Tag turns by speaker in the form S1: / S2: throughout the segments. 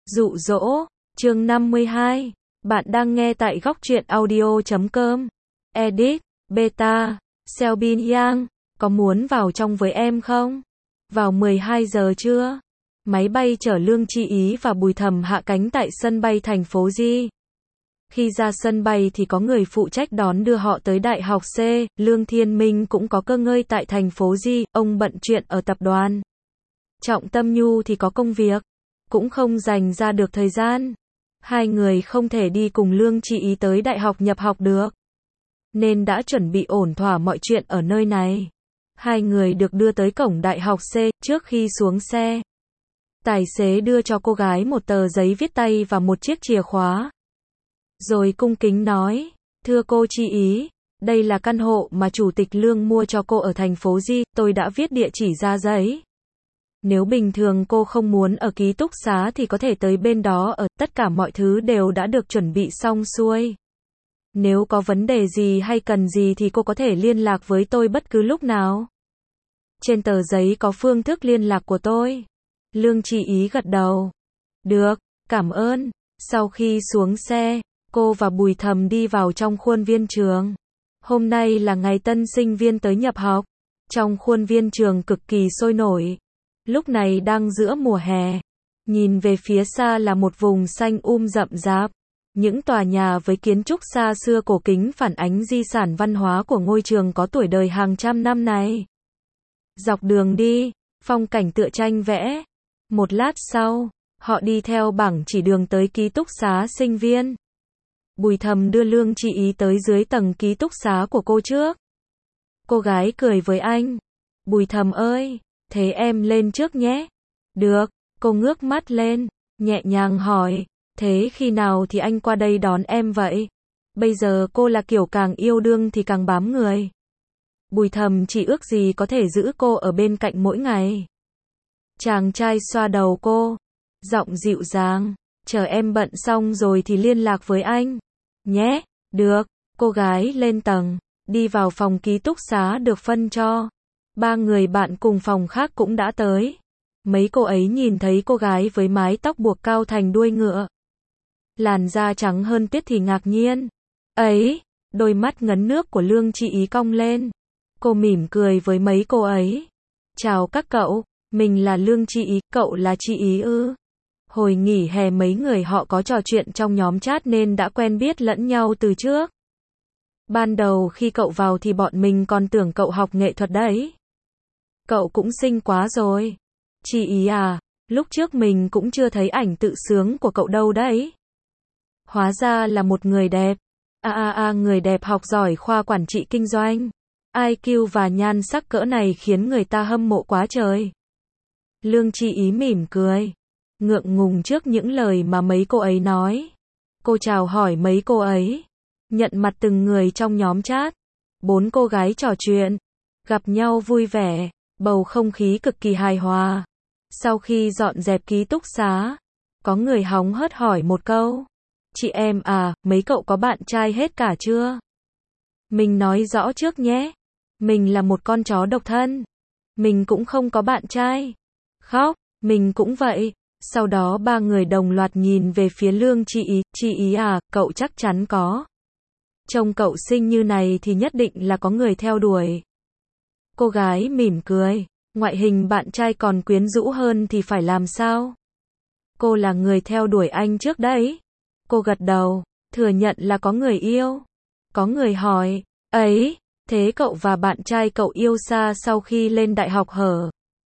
S1: Dụ dỗ, chương 52. Bạn đang nghe tại góc truyện audio.com. Edit, Beta, Selbin Yang, có muốn vào trong với em không? Vào 12 giờ trưa, máy bay chở Lương Chi Ý và Bùi Thầm hạ cánh tại sân bay thành phố Di. Khi ra sân bay thì có người phụ trách đón đưa họ tới Đại học C, Lương Thiên Minh cũng có cơ ngơi tại thành phố Di, ông bận chuyện ở tập đoàn. Trọng Tâm Nhu thì có công việc, cũng không dành ra được thời gian. Hai người không thể đi cùng Lương Chi Ý tới đại học nhập học được, nên đã chuẩn bị ổn thỏa mọi chuyện ở nơi này. Hai người được đưa tới cổng Đại học C, trước khi xuống xe, tài xế đưa cho cô gái một tờ giấy viết tay và một chiếc chìa khóa. Rồi cung kính nói, thưa cô Chi Ý, đây là căn hộ mà Chủ tịch Lương mua cho cô ở thành phố Di, tôi đã viết địa chỉ ra giấy. Nếu bình thường cô không muốn ở ký túc xá thì có thể tới bên đó ở, tất cả mọi thứ đều đã được chuẩn bị xong xuôi. Nếu có vấn đề gì hay cần gì thì cô có thể liên lạc với tôi bất cứ lúc nào. Trên tờ giấy có phương thức liên lạc của tôi. Lương Chi Ý gật đầu. Được, cảm ơn. Sau khi xuống xe, cô và Bùi Thầm đi vào trong khuôn viên trường. Hôm nay là ngày tân sinh viên tới nhập học. Trong khuôn viên trường cực kỳ sôi nổi. Lúc này đang giữa mùa hè. Nhìn về phía xa là một vùng xanh rậm rạp. Những tòa nhà với kiến trúc xa xưa cổ kính phản ánh di sản văn hóa của ngôi trường có tuổi đời hàng trăm năm này. Dọc đường đi, phong cảnh tựa tranh vẽ. Một lát sau, họ đi theo bảng chỉ đường tới ký túc xá sinh viên. Bùi Thầm đưa Lương Chi Ý tới dưới tầng ký túc xá của cô trước. Cô gái cười với anh. Bùi Thầm ơi, thế em lên trước nhé. Được, cô ngước mắt lên, nhẹ nhàng hỏi, thế khi nào thì anh qua đây đón em vậy? Bây giờ cô là kiểu càng yêu đương thì càng bám người. Bùi Thầm chỉ ước gì có thể giữ cô ở bên cạnh mỗi ngày. Chàng trai xoa đầu cô, giọng dịu dàng, chờ em bận xong rồi thì liên lạc với anh. Nhé, được, cô gái lên tầng, đi vào phòng ký túc xá được phân cho. Ba người bạn cùng phòng khác cũng đã tới. Mấy cô ấy nhìn thấy cô gái với mái tóc buộc cao thành đuôi ngựa, làn da trắng hơn tuyết thì ngạc nhiên. Ấy, đôi mắt ngấn nước của Lương Chi Ý cong lên. Cô mỉm cười với mấy cô ấy. Chào các cậu, mình là Lương Chi Ý, cậu là Chi Ý ư? Hồi nghỉ hè mấy người họ có trò chuyện trong nhóm chat nên đã quen biết lẫn nhau từ trước. Ban đầu khi cậu vào thì bọn mình còn tưởng cậu học nghệ thuật đấy. Cậu cũng xinh quá rồi. Chi Ý à, lúc trước mình cũng chưa thấy ảnh tự sướng của cậu đâu đấy. Hóa ra là một người đẹp. Người đẹp học giỏi khoa quản trị kinh doanh. IQ và nhan sắc cỡ này khiến người ta hâm mộ quá trời. Lương Chi Ý mỉm cười, ngượng ngùng trước những lời mà mấy cô ấy nói. Cô chào hỏi mấy cô ấy, nhận mặt từng người trong nhóm chat. 4 cô gái trò chuyện, gặp nhau vui vẻ, bầu không khí cực kỳ hài hòa. Sau khi dọn dẹp ký túc xá, có người hóng hớt hỏi một câu. Chị em à, mấy cậu có bạn trai hết cả chưa? Mình nói rõ trước nhé. Mình là một con chó độc thân. Mình cũng không có bạn trai. Khóc, mình cũng vậy. Sau đó ba người đồng loạt nhìn về phía Lương Chi Ý. Chi Ý à, cậu chắc chắn có. Trông cậu xinh như này thì nhất định là có người theo đuổi. Cô gái mỉm cười. Ngoại hình bạn trai còn quyến rũ hơn thì phải làm sao? Cô là người theo đuổi anh trước đấy. Cô gật đầu, thừa nhận là có người yêu. Có người hỏi, ấy, thế cậu và bạn trai cậu yêu xa sau khi lên đại học hở?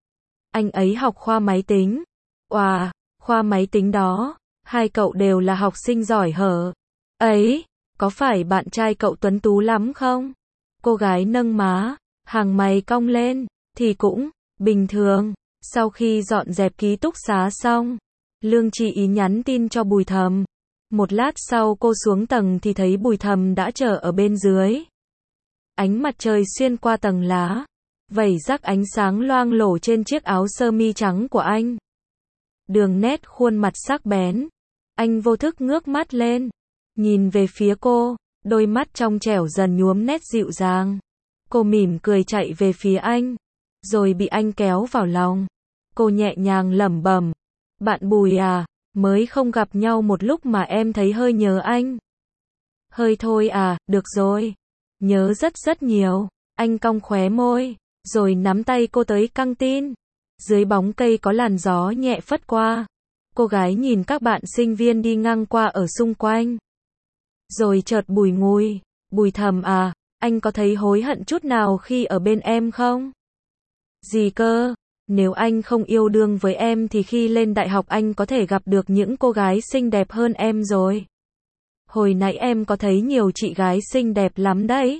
S1: Anh ấy học khoa máy tính. Wow, khoa máy tính đó, hai cậu đều là học sinh giỏi hở? Ấy, có phải bạn trai cậu tuấn tú lắm không? Cô gái nâng má, hàng mày cong lên, thì cũng bình thường. Sau khi dọn dẹp ký túc xá xong, Lương Chi Ý nhắn tin cho Bùi Thầm. Một lát sau cô xuống tầng thì thấy Bùi Thầm đã chờ ở bên dưới. Ánh mặt trời xuyên qua tầng lá, vẩy rắc ánh sáng loang lổ trên chiếc áo sơ mi trắng của anh. Đường nét khuôn mặt sắc bén. Anh vô thức ngước mắt lên, nhìn về phía cô, đôi mắt trong trẻo dần nhuốm nét dịu dàng. Cô mỉm cười chạy về phía anh, rồi bị anh kéo vào lòng. Cô nhẹ nhàng lẩm bẩm, bạn Bùi à, Mới không gặp nhau một lúc mà em thấy hơi nhớ anh. Hơi thôi à, được rồi. Nhớ rất rất nhiều. Anh cong khóe môi, rồi nắm tay cô tới căng tin. Dưới bóng cây có làn gió nhẹ phất qua. Cô gái nhìn các bạn sinh viên đi ngang qua ở xung quanh. Rồi chợt bùi ngùi, Bùi thầm à, anh có thấy hối hận chút nào khi ở bên em không? Gì cơ? Nếu anh không yêu đương với em thì khi lên đại học anh có thể gặp được những cô gái xinh đẹp hơn em rồi. Hồi nãy em có thấy nhiều chị gái xinh đẹp lắm đấy.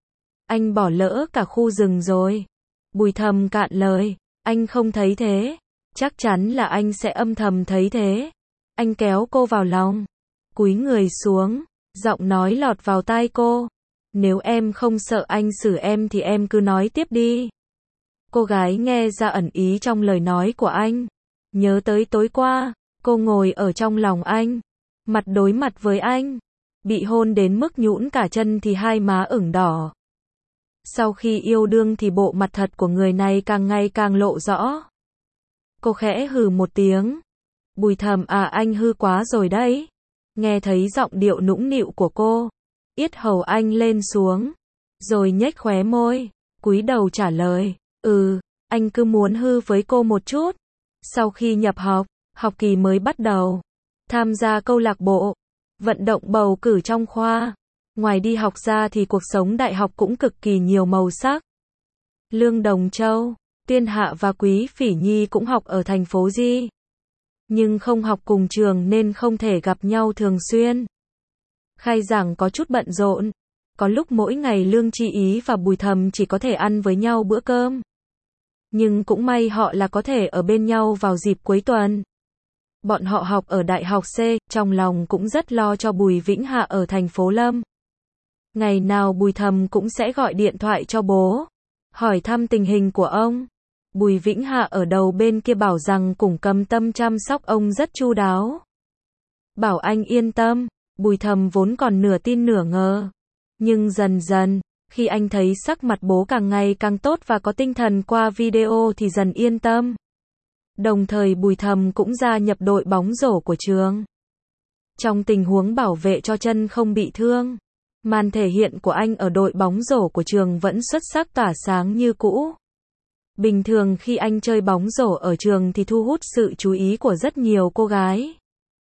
S1: Anh bỏ lỡ cả khu rừng rồi. Bùi thầm cạn lời, anh không thấy thế. Chắc chắn là anh sẽ âm thầm thấy thế. Anh kéo cô vào lòng, cúi người xuống, giọng nói lọt vào tai cô. Nếu em không sợ anh xử em thì em cứ nói tiếp đi. Cô gái nghe ra ẩn ý trong lời nói của anh. Nhớ tới tối qua, cô ngồi ở trong lòng anh, mặt đối mặt với anh, bị hôn đến mức nhũn cả chân thì hai má ửng đỏ. Sau khi yêu đương thì bộ mặt thật của người này càng ngày càng lộ rõ. Cô khẽ hừ một tiếng. Bùi thầm à, anh hư quá rồi đấy. Nghe thấy giọng điệu nũng nịu của cô, yết hầu anh lên xuống, rồi nhếch khóe môi, cúi đầu trả lời, anh cứ muốn hư với cô một chút. Sau khi nhập học, học kỳ mới bắt đầu, tham gia câu lạc bộ, vận động bầu cử trong khoa. Ngoài đi học ra thì cuộc sống đại học cũng cực kỳ nhiều màu sắc. Lương Đồng Châu, Tiên Hạ và Quý Phỉ Nhi cũng học ở thành phố Di, nhưng không học cùng trường nên không thể gặp nhau thường xuyên. Khai giảng có chút bận rộn, có lúc mỗi ngày Lương Chi Ý và Bùi Thầm chỉ có thể ăn với nhau bữa cơm. Nhưng cũng may họ là có thể ở bên nhau vào dịp cuối tuần. Bọn họ học ở Đại học C, trong lòng cũng rất lo cho Bùi Vĩnh Hạ ở thành phố Lâm. Ngày nào Bùi Thầm cũng sẽ gọi điện thoại cho bố, hỏi thăm tình hình của ông. Bùi Vĩnh Hạ ở đầu bên kia bảo rằng cũng cầm tâm chăm sóc ông rất chu đáo. Bảo anh yên tâm, Bùi Thầm vốn còn nửa tin nửa ngờ. Nhưng dần dần, khi anh thấy sắc mặt bố càng ngày càng tốt và có tinh thần qua video thì dần yên tâm. Đồng thời Bùi Thầm cũng gia nhập đội bóng rổ của trường. Trong tình huống bảo vệ cho chân không bị thương, màn thể hiện của anh ở đội bóng rổ của trường vẫn xuất sắc tỏa sáng như cũ. Bình thường khi anh chơi bóng rổ ở trường thì thu hút sự chú ý của rất nhiều cô gái.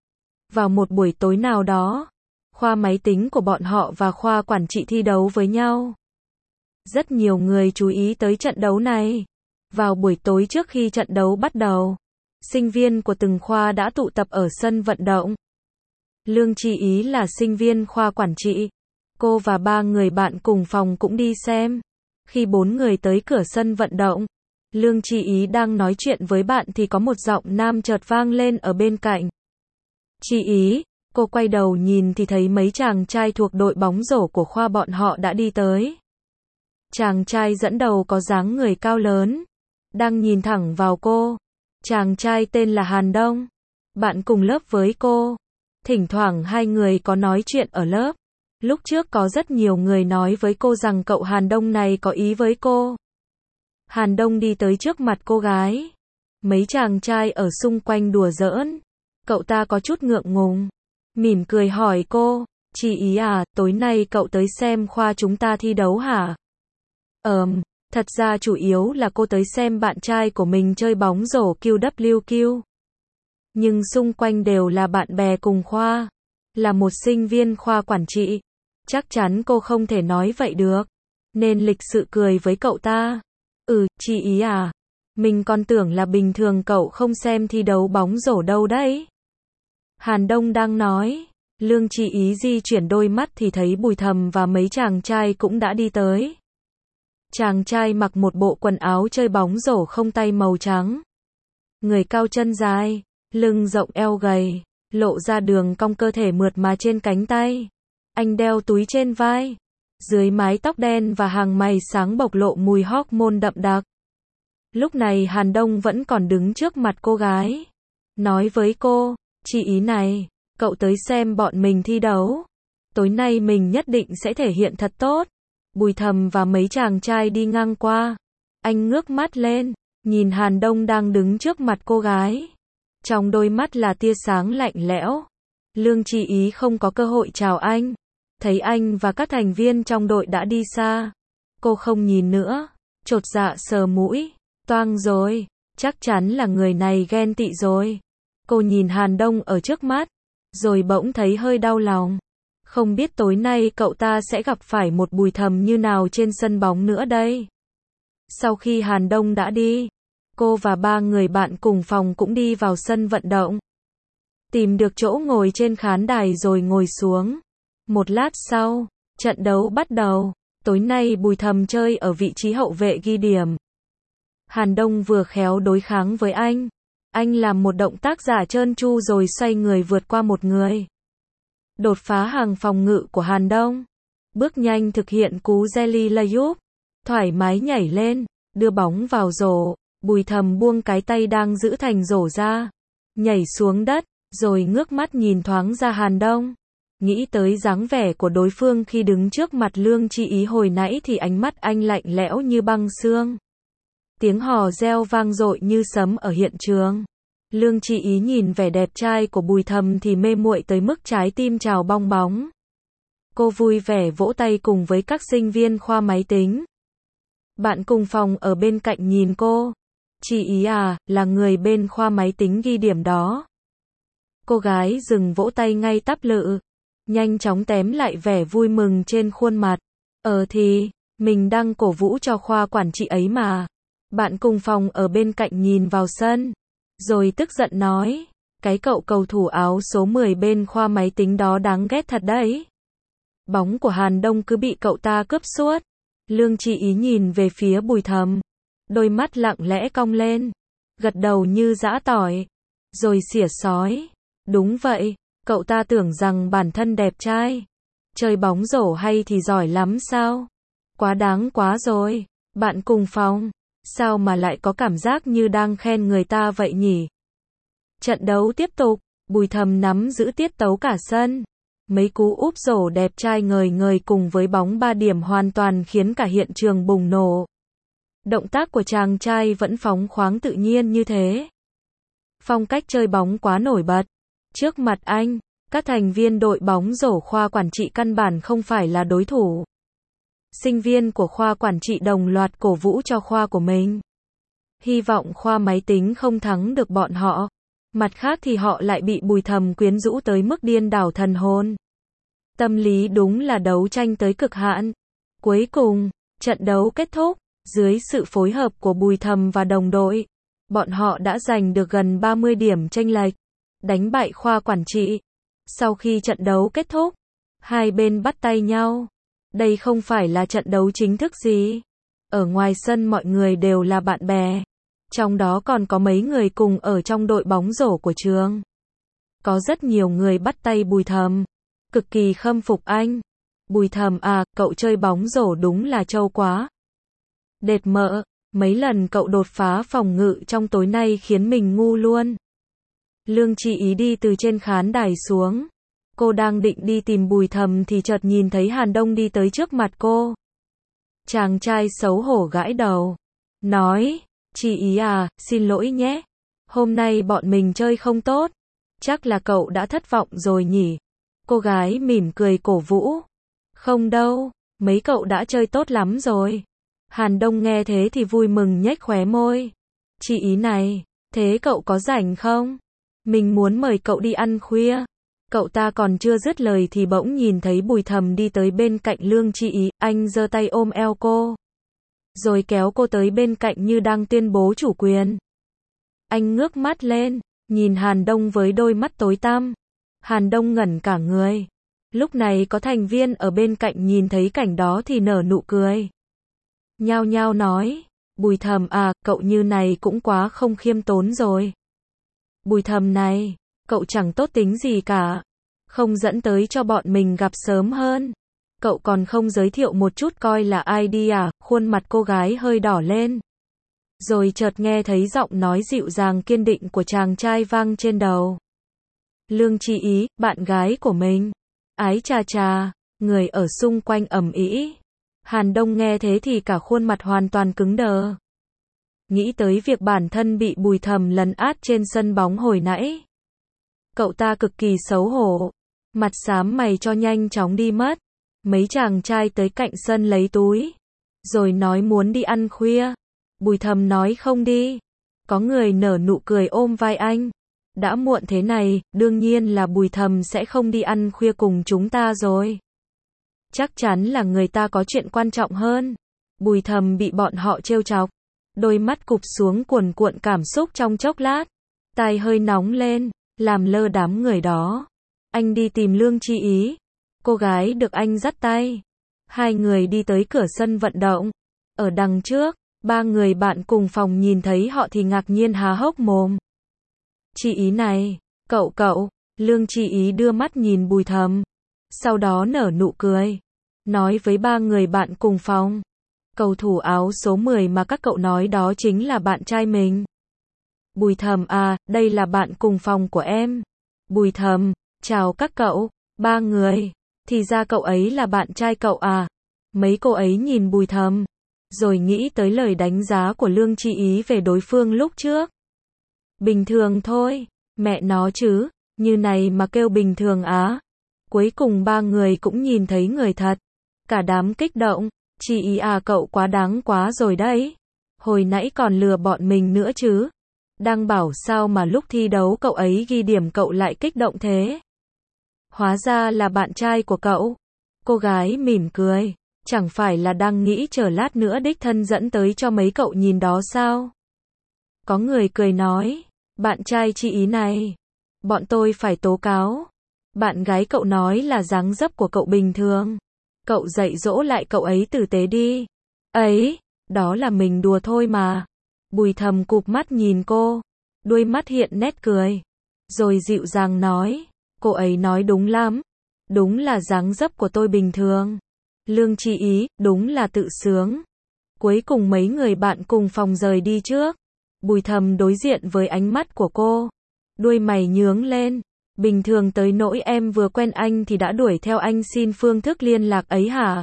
S1: Vào một buổi tối nào đó, khoa máy tính của bọn họ và khoa quản trị thi đấu với nhau. Rất nhiều người chú ý tới trận đấu này. Vào buổi tối trước khi trận đấu bắt đầu, sinh viên của từng khoa đã tụ tập ở sân vận động. Lương Chi Ý là sinh viên khoa quản trị. Cô và 3 người bạn cùng phòng cũng đi xem. Khi 4 người tới cửa sân vận động, Lương Chi Ý đang nói chuyện với bạn thì có một giọng nam chợt vang lên ở bên cạnh. Chi Ý, cô quay đầu nhìn thì thấy mấy chàng trai thuộc đội bóng rổ của khoa bọn họ đã đi tới. Chàng trai dẫn đầu có dáng người cao lớn, đang nhìn thẳng vào cô. Chàng trai tên là Hàn Đông, bạn cùng lớp với cô. Thỉnh thoảng hai người có nói chuyện ở lớp. Lúc trước có rất nhiều người nói với cô rằng cậu Hàn Đông này có ý với cô. Hàn Đông đi tới trước mặt cô gái. Mấy chàng trai ở xung quanh đùa giỡn. Cậu ta có chút ngượng ngùng, mỉm cười hỏi cô, Chị Ý à, tối nay cậu tới xem khoa chúng ta thi đấu hả? Thật ra chủ yếu là cô tới xem bạn trai của mình chơi bóng rổ QWQ. Nhưng xung quanh đều là bạn bè cùng khoa. Là một sinh viên khoa quản trị. Chắc chắn cô không thể nói vậy được. Nên lịch sự cười với cậu ta. Chị Ý à, mình còn tưởng là bình thường cậu không xem thi đấu bóng rổ đâu đấy. Hàn Đông đang nói. Lương Chi Ý di chuyển đôi mắt thì thấy Bùi Thầm và mấy chàng trai cũng đã đi tới. Chàng trai mặc một bộ quần áo chơi bóng rổ không tay màu trắng. Người cao chân dài, lưng rộng eo gầy, lộ ra đường cong cơ thể mượt mà trên cánh tay. Anh đeo túi trên vai. Dưới mái tóc đen và hàng mày sáng bộc lộ mùi hormone đậm đặc. Lúc này Hàn Đông vẫn còn đứng trước mặt cô gái. Nói với cô, Chị Ý này, cậu tới xem bọn mình thi đấu. Tối nay mình nhất định sẽ thể hiện thật tốt. Bùi Thầm và mấy chàng trai đi ngang qua. Anh ngước mắt lên, nhìn Hàn Đông đang đứng trước mặt cô gái. Trong đôi mắt là tia sáng lạnh lẽo. Lương Chi Ý không có cơ hội chào anh. Thấy anh và các thành viên trong đội đã đi xa. Cô không nhìn nữa. Chột dạ sờ mũi. Toang rồi. Chắc chắn là người này ghen tị rồi. Cô nhìn Hàn Đông ở trước mắt. Rồi bỗng thấy hơi đau lòng. Không biết tối nay cậu ta sẽ gặp phải một Bùi Thầm như nào trên sân bóng nữa đây. Sau khi Hàn Đông đã đi, cô và 3 người bạn cùng phòng cũng đi vào sân vận động. Tìm được chỗ ngồi trên khán đài rồi ngồi xuống. Một lát sau, trận đấu bắt đầu. Tối nay Bùi Thầm chơi ở vị trí hậu vệ ghi điểm. Hàn Đông vừa khéo đối kháng với anh. Anh làm một động tác giả trơn tru rồi xoay người vượt qua một người. Đột phá hàng phòng ngự của Hàn Đông. Bước nhanh thực hiện cú jelly layup. Thoải mái nhảy lên, đưa bóng vào rổ. Bùi Thầm buông cái tay đang giữ thành rổ ra. Nhảy xuống đất, rồi ngước mắt nhìn thoáng ra Hàn Đông. Nghĩ tới dáng vẻ của đối phương khi đứng trước mặt Lương Chi Ý hồi nãy thì ánh mắt anh lạnh lẽo như băng xương. Tiếng hò reo vang dội như sấm ở hiện trường. Lương Chi Ý nhìn vẻ đẹp trai của Bùi Thầm thì mê muội tới mức trái tim trào bong bóng. Cô vui vẻ vỗ tay cùng với các sinh viên khoa máy tính. Bạn cùng phòng ở bên cạnh nhìn cô. Chi Ý à, là người bên khoa máy tính ghi điểm đó. Cô gái dừng vỗ tay ngay tắp lự. Nhanh chóng tém lại vẻ vui mừng trên khuôn mặt. Thì, mình đang cổ vũ cho khoa quản trị ấy mà. Bạn cùng phòng ở bên cạnh nhìn vào sân. Rồi tức giận nói. Cái cậu cầu thủ áo số 10 bên khoa máy tính đó đáng ghét thật đấy. Bóng của Hàn Đông cứ bị cậu ta cướp suốt. Lương Chi Ý nhìn về phía Bùi Thầm. Đôi mắt lặng lẽ cong lên. Gật đầu như giã tỏi. Rồi xỉa xói. Đúng vậy, cậu ta tưởng rằng bản thân đẹp trai. Chơi bóng rổ hay thì giỏi lắm sao? Quá đáng quá rồi. Bạn cùng phòng. Sao mà lại có cảm giác như đang khen người ta vậy nhỉ? Trận đấu tiếp tục. Bùi Thầm nắm giữ tiết tấu cả sân. Mấy cú úp rổ đẹp trai ngời ngời cùng với bóng 3 điểm hoàn toàn khiến cả hiện trường bùng nổ. Động tác của chàng trai vẫn phóng khoáng tự nhiên như thế. Phong cách chơi bóng quá nổi bật. Trước mặt anh, các thành viên đội bóng rổ khoa quản trị căn bản không phải là đối thủ. Sinh viên của khoa quản trị đồng loạt cổ vũ cho khoa của mình. Hy vọng khoa máy tính không thắng được bọn họ. Mặt khác thì họ lại bị Bùi Thầm quyến rũ tới mức điên đảo thần hồn. Tâm lý đúng là đấu tranh tới cực hạn. Cuối cùng, trận đấu kết thúc. Dưới sự phối hợp của Bùi Thầm và đồng đội, bọn họ đã giành được gần 30 điểm chênh lệch, đánh bại khoa quản trị. Sau khi trận đấu kết thúc, hai bên bắt tay nhau. Đây không phải là trận đấu chính thức gì. Ở ngoài sân mọi người đều là bạn bè. Trong đó còn có mấy người cùng ở trong đội bóng rổ của trường. Có rất nhiều người bắt tay Bùi Thầm. Cực kỳ khâm phục anh. Bùi Thầm à, cậu chơi bóng rổ đúng là trâu quá. Đệt mợ, mấy lần cậu đột phá phòng ngự trong tối nay khiến mình ngu luôn. Lương Chi Ý đi từ trên khán đài xuống. Cô đang định đi tìm Bùi Thầm thì chợt nhìn thấy Hàn Đông đi tới trước mặt cô. Chàng trai xấu hổ gãi đầu. Nói, Chi Ý à, xin lỗi nhé. Hôm nay bọn mình chơi không tốt. Chắc là cậu đã thất vọng rồi nhỉ. Cô gái mỉm cười cổ vũ. Không đâu, mấy cậu đã chơi tốt lắm rồi. Hàn Đông nghe thế thì vui mừng nhếch khóe môi. Chi Ý này, thế cậu có rảnh không? Mình muốn mời cậu đi ăn khuya. Cậu ta còn chưa dứt lời thì bỗng nhìn thấy Bùi Thầm đi tới bên cạnh Lương Chi Ý, anh giơ tay ôm eo cô. Rồi kéo cô tới bên cạnh như đang tuyên bố chủ quyền. Anh ngước mắt lên, nhìn Hàn Đông với đôi mắt tối tăm. Hàn Đông ngẩn cả người. Lúc này có thành viên ở bên cạnh nhìn thấy cảnh đó thì nở nụ cười. Nhao nhao nói, Bùi Thầm à, cậu như này cũng quá không khiêm tốn rồi. Bùi Thầm này, cậu chẳng tốt tính gì cả. Không dẫn tới cho bọn mình gặp sớm hơn. Cậu còn không giới thiệu một chút coi là ai đi à, khuôn mặt cô gái hơi đỏ lên. Rồi chợt nghe thấy giọng nói dịu dàng kiên định của chàng trai vang trên đầu. Lương Chi Ý, bạn gái của mình. Ái chà chà, người ở xung quanh ầm ĩ. Hàn Đông nghe thế thì cả khuôn mặt hoàn toàn cứng đờ. nghĩ tới việc bản thân bị Bùi Thầm lấn át trên sân bóng hồi nãy. Cậu ta cực kỳ xấu hổ, mặt xám mày cho nhanh chóng đi mất. Mấy chàng trai tới cạnh sân lấy túi, rồi nói muốn đi ăn khuya. Bùi Thầm nói không đi. Có người nở nụ cười ôm vai anh. Đã muộn thế này, đương nhiên là Bùi Thầm sẽ không đi ăn khuya cùng chúng ta rồi. Chắc chắn là người ta có chuyện quan trọng hơn. Bùi Thầm bị bọn họ trêu chọc, đôi mắt cụp xuống cuồn cuộn cảm xúc trong chốc lát. Tai hơi nóng lên, làm lơ đám người đó. Anh đi tìm Lương Chi Ý. Cô gái được anh dắt tay. Hai người đi tới cửa sân vận động. Ở đằng trước, ba người bạn cùng phòng nhìn thấy họ thì ngạc nhiên há hốc mồm. Chi Ý này, cậu, Lương Chi Ý đưa mắt nhìn Bùi Thầm. Sau đó nở nụ cười, nói với ba người bạn cùng phòng. Cầu thủ áo số 10 mà các cậu nói đó chính là bạn trai mình. Bùi Thầm à, đây là bạn cùng phòng của em. Bùi Thầm, chào các cậu, ba người. Thì ra cậu ấy là bạn trai cậu à? Mấy cô ấy nhìn Bùi Thầm, rồi nghĩ tới lời đánh giá của Lương Chi Ý về đối phương lúc trước. Bình thường thôi, mẹ nó chứ, như này mà kêu bình thường á. Cuối cùng ba người cũng nhìn thấy người thật. Cả đám kích động, Chi Ý à cậu quá đáng quá rồi đấy. Hồi nãy còn lừa bọn mình nữa chứ. Đang bảo sao mà lúc thi đấu cậu ấy ghi điểm cậu lại kích động thế. Hóa ra là bạn trai của cậu. Cô gái mỉm cười, chẳng phải là đang nghĩ chờ lát nữa đích thân dẫn tới cho mấy cậu nhìn đó sao? Có người cười nói, bạn trai Chi Ý này, bọn tôi phải tố cáo. Bạn gái cậu nói là dáng dấp của cậu bình thường. Cậu dạy dỗ lại cậu ấy tử tế đi. Ấy, đó là mình đùa thôi mà. Bùi Thầm cụp mắt nhìn cô, đuôi mắt hiện nét cười, rồi dịu dàng nói, cô ấy nói đúng lắm. Đúng là dáng dấp của tôi bình thường. Lương Chi Ý, đúng là tự sướng. Cuối cùng mấy người bạn cùng phòng rời đi trước. Bùi Thầm đối diện với ánh mắt của cô, đuôi mày nhướng lên. Bình thường tới nỗi em vừa quen anh thì đã đuổi theo anh xin phương thức liên lạc ấy hả?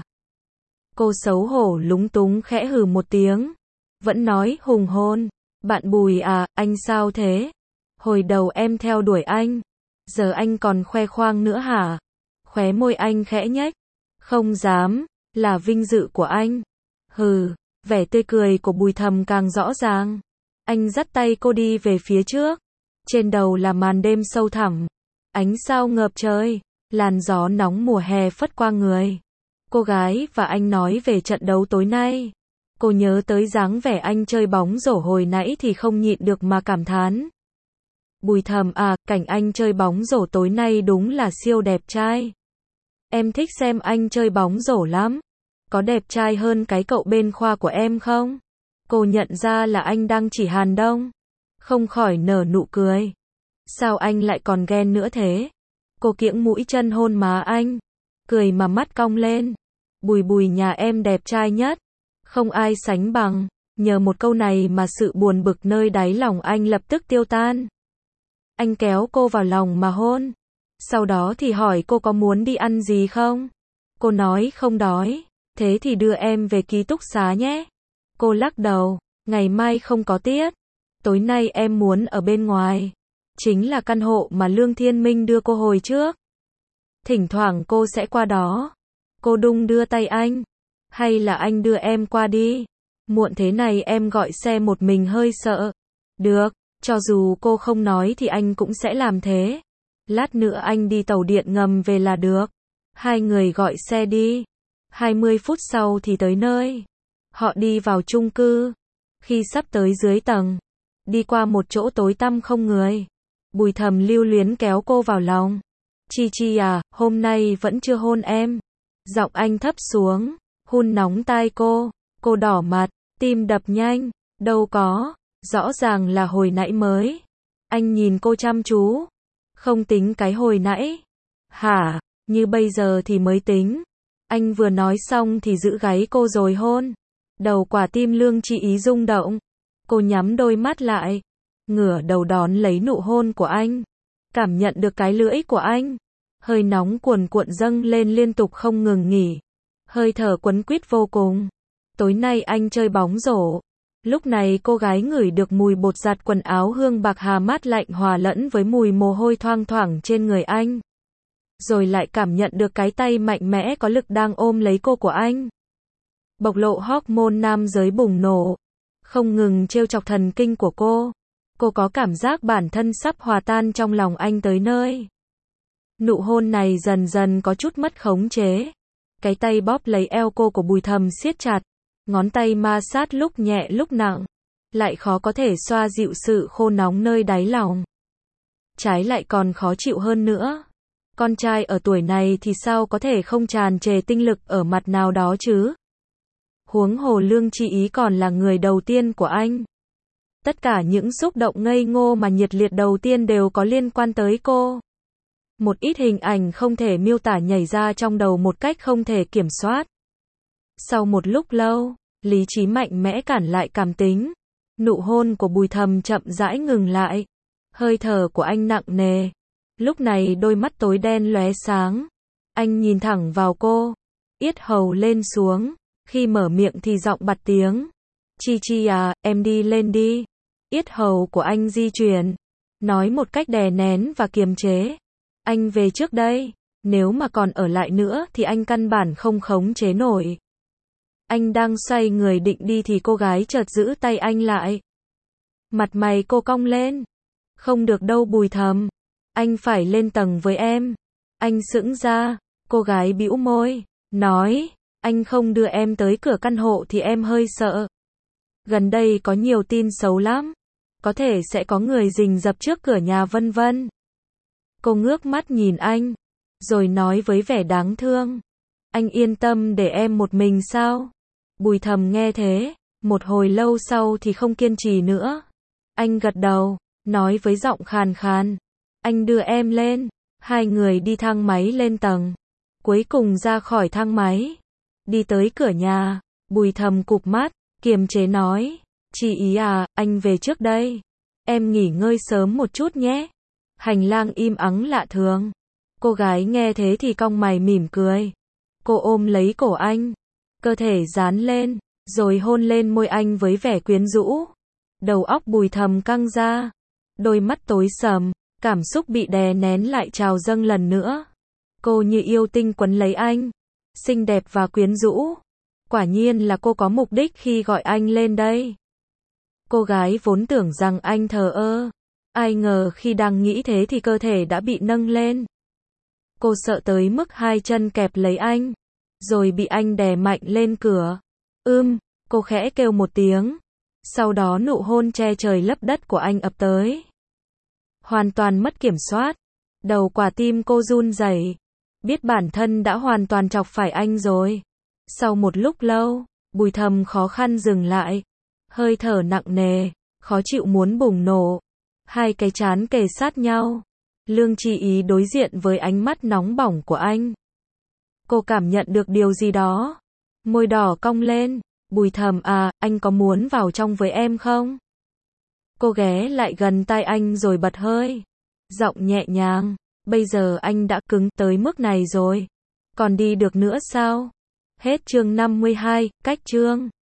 S1: Cô xấu hổ lúng túng khẽ hừ một tiếng, vẫn nói hùng hôn. Bạn Bùi à, anh sao thế? Hồi đầu em theo đuổi anh, giờ anh còn khoe khoang nữa hả? Khóe môi anh khẽ nhếch. Không dám, là vinh dự của anh. Hừ, vẻ tươi cười của Bùi Thầm càng rõ ràng. Anh dắt tay cô đi về phía trước. Trên đầu là màn đêm sâu thẳm, ánh sao ngập trời, làn gió nóng mùa hè phất qua người. Cô gái và anh nói về trận đấu tối nay. Cô nhớ tới dáng vẻ anh chơi bóng rổ hồi nãy thì không nhịn được mà cảm thán. Bùi Thầm à, cảnh anh chơi bóng rổ tối nay đúng là siêu đẹp trai. Em thích xem anh chơi bóng rổ lắm. Có đẹp trai hơn cái cậu bên khoa của em không? Cô nhận ra là anh đang chỉ Hàn Đông, không khỏi nở nụ cười. Sao anh lại còn ghen nữa thế? Cô kiễng mũi chân hôn má anh, cười mà mắt cong lên. Bùi nhà em đẹp trai nhất, không ai sánh bằng. Nhờ một câu này mà sự buồn bực nơi đáy lòng anh lập tức tiêu tan. Anh kéo cô vào lòng mà hôn. Sau đó thì hỏi cô có muốn đi ăn gì không? Cô nói không đói. Thế thì đưa em về ký túc xá nhé. Cô lắc đầu, ngày mai không có tiết. Tối nay em muốn ở bên ngoài. Chính là căn hộ mà Lương Thiên Minh đưa cô hồi trước. Thỉnh thoảng cô sẽ qua đó. Cô đung đưa tay anh. Hay là anh đưa em qua đi? Muộn thế này em gọi xe một mình hơi sợ. Được, cho dù cô không nói thì anh cũng sẽ làm thế. Lát nữa anh đi tàu điện ngầm về là được. Hai người gọi xe đi. 20 phút sau thì tới nơi. Họ đi vào chung cư. Khi sắp tới dưới tầng, đi qua một chỗ tối tăm không người, Bùi Thầm lưu luyến kéo cô vào lòng. Chi à, hôm nay vẫn chưa hôn em. Giọng anh thấp xuống, hôn nóng tai cô. Cô đỏ mặt, tim đập nhanh. Đâu có, rõ ràng là hồi nãy mới. Anh nhìn cô chăm chú. Không tính cái hồi nãy. Hả, như bây giờ thì mới tính. Anh vừa nói xong thì giữ gáy cô rồi hôn. Đầu quả tim Lương Chi Ý rung động. Cô nhắm đôi mắt lại, ngửa đầu đón lấy nụ hôn của anh. Cảm nhận được cái lưỡi của anh. Hơi nóng cuồn cuộn dâng lên liên tục không ngừng nghỉ. Hơi thở quấn quýt vô cùng. Tối nay anh chơi bóng rổ. Lúc này cô gái ngửi được mùi bột giặt quần áo hương bạc hà mát lạnh hòa lẫn với mùi mồ hôi thoang thoảng trên người anh. Rồi lại cảm nhận được cái tay mạnh mẽ có lực đang ôm lấy cô của anh. Bộc lộ hormone nam giới bùng nổ, không ngừng trêu chọc thần kinh của cô. Cô có cảm giác bản thân sắp hòa tan trong lòng anh tới nơi. Nụ hôn này dần dần có chút mất khống chế. Cái tay bóp lấy eo cô của Bùi Thầm siết chặt. Ngón tay ma sát lúc nhẹ lúc nặng. Lại khó có thể xoa dịu sự khô nóng nơi đáy lòng. Trái lại còn khó chịu hơn nữa. Con trai ở tuổi này thì sao có thể không tràn trề tinh lực ở mặt nào đó chứ? Huống hồ Lương Chi Ý còn là người đầu tiên của anh. Tất cả những xúc động ngây ngô mà nhiệt liệt đầu tiên đều có liên quan tới cô. Một ít hình ảnh không thể miêu tả nhảy ra trong đầu một cách không thể kiểm soát. Sau một lúc lâu, lý trí mạnh mẽ cản lại cảm tính. Nụ hôn của Bùi Thầm chậm rãi ngừng lại. Hơi thở của anh nặng nề. Lúc này đôi mắt tối đen lóe sáng. Anh nhìn thẳng vào cô. Yết hầu lên xuống. Khi mở miệng thì giọng bặt tiếng. Chi Chi à, em đi lên đi. Yết hầu của anh di chuyển. Nói một cách đè nén và kiềm chế. Anh về trước đây. Nếu mà còn ở lại nữa thì anh căn bản không khống chế nổi. Anh đang xoay người định đi thì cô gái chợt giữ tay anh lại. Mặt mày cô cong lên. Không được đâu Bùi Thầm. Anh phải lên tầng với em. Anh sững ra. Cô gái bĩu môi. Nói. Anh không đưa em tới cửa căn hộ thì em hơi sợ. Gần đây có nhiều tin xấu lắm. Có thể sẽ có người rình rập trước cửa nhà vân vân. Cô ngước mắt nhìn anh. Rồi nói với vẻ đáng thương. Anh yên tâm để em một mình sao? Bùi Thầm nghe thế. Một hồi lâu sau thì không kiên trì nữa. Anh gật đầu. Nói với giọng khàn khàn. Anh đưa em lên. Hai người đi thang máy lên tầng. Cuối cùng ra khỏi thang máy. Đi tới cửa nhà. Bùi Thầm cụp mắt. Kiềm chế nói. Chị Ý à, anh về trước đây. Em nghỉ ngơi sớm một chút nhé. Hành lang im ắng lạ thường. Cô gái nghe thế thì cong mày mỉm cười. Cô ôm lấy cổ anh. Cơ thể dán lên. Rồi hôn lên môi anh với vẻ quyến rũ. Đầu óc Bùi Thầm căng ra. Đôi mắt tối sầm. Cảm xúc bị đè nén lại trào dâng lần nữa. Cô như yêu tinh quấn lấy anh. Xinh đẹp và quyến rũ. Quả nhiên là cô có mục đích khi gọi anh lên đây. Cô gái vốn tưởng rằng anh thờ ơ. Ai ngờ khi đang nghĩ thế thì cơ thể đã bị nâng lên. Cô sợ tới mức hai chân kẹp lấy anh. Rồi bị anh đè mạnh lên cửa. Cô khẽ kêu một tiếng. Sau đó nụ hôn che trời lấp đất của anh ập tới. Hoàn toàn mất kiểm soát. Đầu quả tim cô run rẩy. Biết bản thân đã hoàn toàn chọc phải anh rồi. Sau một lúc lâu, Bùi Thầm khó khăn dừng lại. Hơi thở nặng nề, khó chịu muốn bùng nổ. Hai cái trán kề sát nhau. Lương Chi Ý đối diện với ánh mắt nóng bỏng của anh. Cô cảm nhận được điều gì đó. Môi đỏ cong lên. Bùi Thầm à, anh có muốn vào trong với em không? Cô ghé lại gần tai anh rồi bật hơi. Giọng nhẹ nhàng. Bây giờ anh đã cứng tới mức này rồi. Còn đi được nữa sao? Hết chương 52, cách chương.